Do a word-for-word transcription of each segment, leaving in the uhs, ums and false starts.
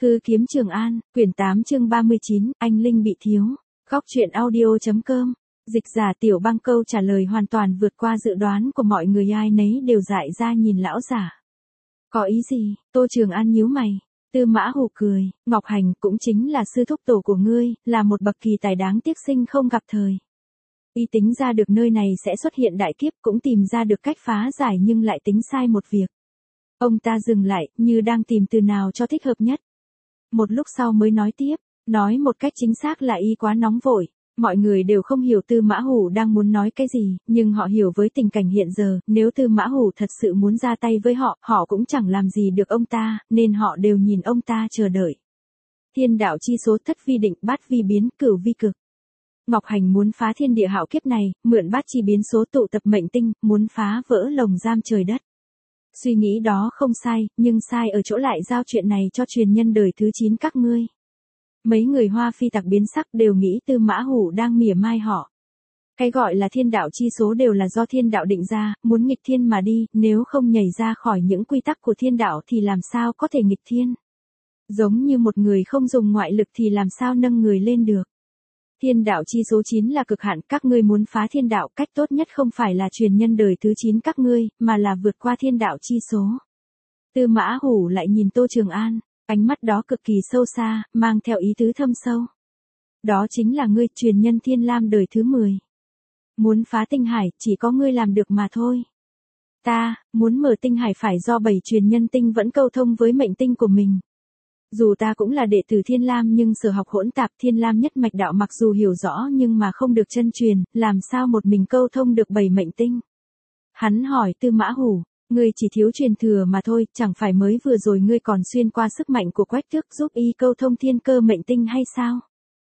Hư kiếm Trường An, quyển tám chương ba mươi chín, anh Linh bị thiếu. Góc truyện audio.com. Dịch giả Tiểu Băng câu trả lời hoàn toàn vượt qua dự đoán của mọi người, ai nấy đều dại ra nhìn lão giả. Có ý gì? Tô Trường An nhíu mày. Tư Mã Hủ cười, Ngọc Hành cũng chính là sư thúc tổ của ngươi, là một bậc kỳ tài đáng tiếc sinh không gặp thời. Y tính ra được nơi này sẽ xuất hiện đại kiếp, cũng tìm ra được cách phá giải, nhưng lại tính sai một việc. Ông ta dừng lại, như đang tìm từ nào cho thích hợp nhất. Một lúc sau mới nói tiếp, nói một cách chính xác là y quá nóng vội. Mọi người đều không hiểu Tư Mã Hủ đang muốn nói cái gì, nhưng họ hiểu với tình cảnh hiện giờ, nếu Tư Mã Hủ thật sự muốn ra tay với họ, họ cũng chẳng làm gì được ông ta, nên họ đều nhìn ông ta chờ đợi. Thiên đạo chi số, thất vi định, bát vi biến, cửu vi cực. Ngọc Hành muốn phá thiên địa hạo kiếp này, mượn bát chi biến số tụ tập mệnh tinh, muốn phá vỡ lồng giam trời đất. Suy nghĩ đó không sai, nhưng sai ở chỗ lại giao chuyện này cho truyền nhân đời thứ chín các ngươi. Mấy người Hoa Phi tặc biến sắc, đều nghĩ Tư Mã Hủ đang mỉa mai họ. Cái gọi là thiên đạo chi số đều là do thiên đạo định ra, muốn nghịch thiên mà đi, nếu không nhảy ra khỏi những quy tắc của thiên đạo thì làm sao có thể nghịch thiên. Giống như một người không dùng ngoại lực thì làm sao nâng người lên được. Thiên đạo chi số chín là cực hạn, các ngươi muốn phá thiên đạo, cách tốt nhất không phải là truyền nhân đời thứ chín các ngươi, mà là vượt qua thiên đạo chi số. Tư Mã Hủ lại nhìn Tô Trường An, ánh mắt đó cực kỳ sâu xa, mang theo ý tứ thâm sâu. Đó chính là ngươi, truyền nhân Thiên Lam đời thứ mười. Muốn phá tinh hải, chỉ có ngươi làm được mà thôi. Ta, muốn mở tinh hải phải do bảy truyền nhân tinh vẫn câu thông với mệnh tinh của mình. Dù ta cũng là đệ tử Thiên Lam nhưng sở học hỗn tạp, Thiên Lam nhất mạch đạo mặc dù hiểu rõ nhưng mà không được chân truyền, làm sao một mình câu thông được bảy mệnh tinh. Hắn hỏi Tư Mã Hủ, ngươi chỉ thiếu truyền thừa mà thôi, chẳng phải mới vừa rồi ngươi còn xuyên qua sức mạnh của Quách Tước giúp y câu thông thiên cơ mệnh tinh hay sao?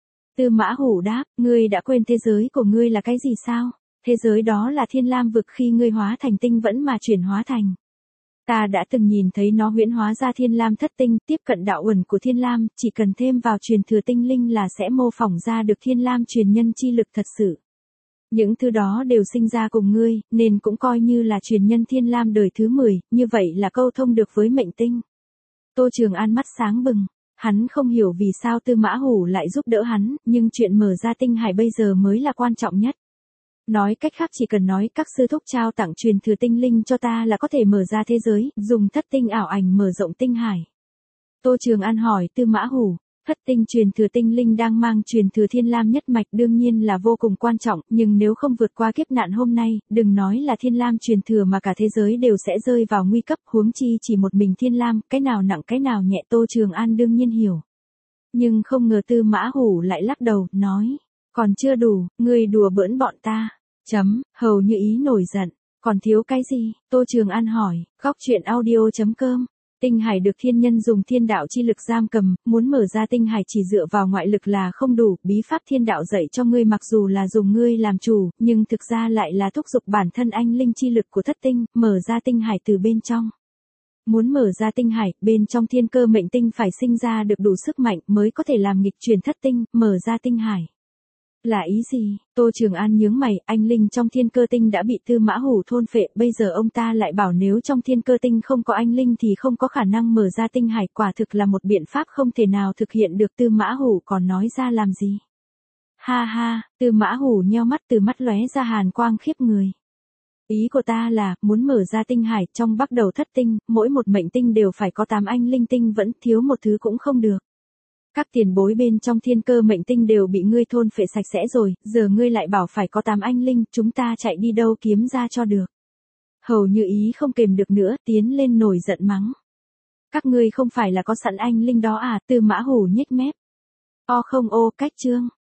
Tư Mã Hủ đáp, ngươi đã quên thế giới của ngươi là cái gì sao? Thế giới đó là Thiên Lam vực, khi ngươi hóa thành tinh vẫn mà chuyển hóa thành. Ta đã từng nhìn thấy nó huyễn hóa ra Thiên Lam thất tinh, tiếp cận đạo uẩn của Thiên Lam, chỉ cần thêm vào truyền thừa tinh linh là sẽ mô phỏng ra được Thiên Lam truyền nhân chi lực thật sự. Những thứ đó đều sinh ra cùng ngươi, nên cũng coi như là truyền nhân Thiên Lam đời thứ mười, như vậy là câu thông được với mệnh tinh. Tô Trường An mắt sáng bừng, hắn không hiểu vì sao Tư Mã Hủ lại giúp đỡ hắn, nhưng chuyện mở ra tinh hải bây giờ mới là quan trọng nhất. Nói cách khác, chỉ cần nói các sư thúc trao tặng truyền thừa tinh linh cho ta là có thể mở ra thế giới, dùng thất tinh ảo ảnh mở rộng tinh hải. Tô Trường An hỏi Tư Mã Hủ, thất tinh truyền thừa tinh linh đang mang truyền thừa Thiên Lam nhất mạch đương nhiên là vô cùng quan trọng, nhưng nếu không vượt qua kiếp nạn hôm nay, đừng nói là Thiên Lam truyền thừa mà cả thế giới đều sẽ rơi vào nguy cấp, huống chi chỉ một mình Thiên Lam, cái nào nặng cái nào nhẹ Tô Trường An đương nhiên hiểu. Nhưng không ngờ Tư Mã Hủ lại lắc đầu, nói, còn chưa đủ, ngươi đùa bỡn bọn ta. Chấm, hầu như ý nổi giận, còn thiếu cái gì? Tô Trường An hỏi, góc truyện audio.com. Tinh hải được thiên nhân dùng thiên đạo chi lực giam cầm, muốn mở ra tinh hải chỉ dựa vào ngoại lực là không đủ, bí pháp thiên đạo dạy cho ngươi mặc dù là dùng ngươi làm chủ, nhưng thực ra lại là thúc giục bản thân anh linh chi lực của thất tinh, mở ra tinh hải từ bên trong. Muốn mở ra tinh hải, bên trong thiên cơ mệnh tinh phải sinh ra được đủ sức mạnh mới có thể làm nghịch chuyển thất tinh, mở ra tinh hải. Là ý gì? Tô Trường An nhướng mày, anh linh trong thiên cơ tinh đã bị Tư Mã Hủ thôn phệ, bây giờ ông ta lại bảo nếu trong thiên cơ tinh không có anh linh thì không có khả năng mở ra tinh hải, quả thực là một biện pháp không thể nào thực hiện được. Tư Mã Hủ còn nói ra làm gì? Ha ha, Tư Mã Hủ nheo mắt, từ mắt lóe ra hàn quang khiếp người. Ý của ta là, muốn mở ra tinh hải, trong bắt đầu thất tinh, mỗi một mệnh tinh đều phải có tám anh linh tinh vẫn, thiếu một thứ cũng không được. Các tiền bối bên trong thiên cơ mệnh tinh đều bị ngươi thôn phệ sạch sẽ rồi, giờ ngươi lại bảo phải có tám anh linh, chúng ta chạy đi đâu kiếm ra cho được. Hầu như ý không kềm được nữa, tiến lên nổi giận mắng. Các ngươi không phải là có sẵn anh linh đó à? Tư Mã Hủ nhếch mép. O không ô, cách chương.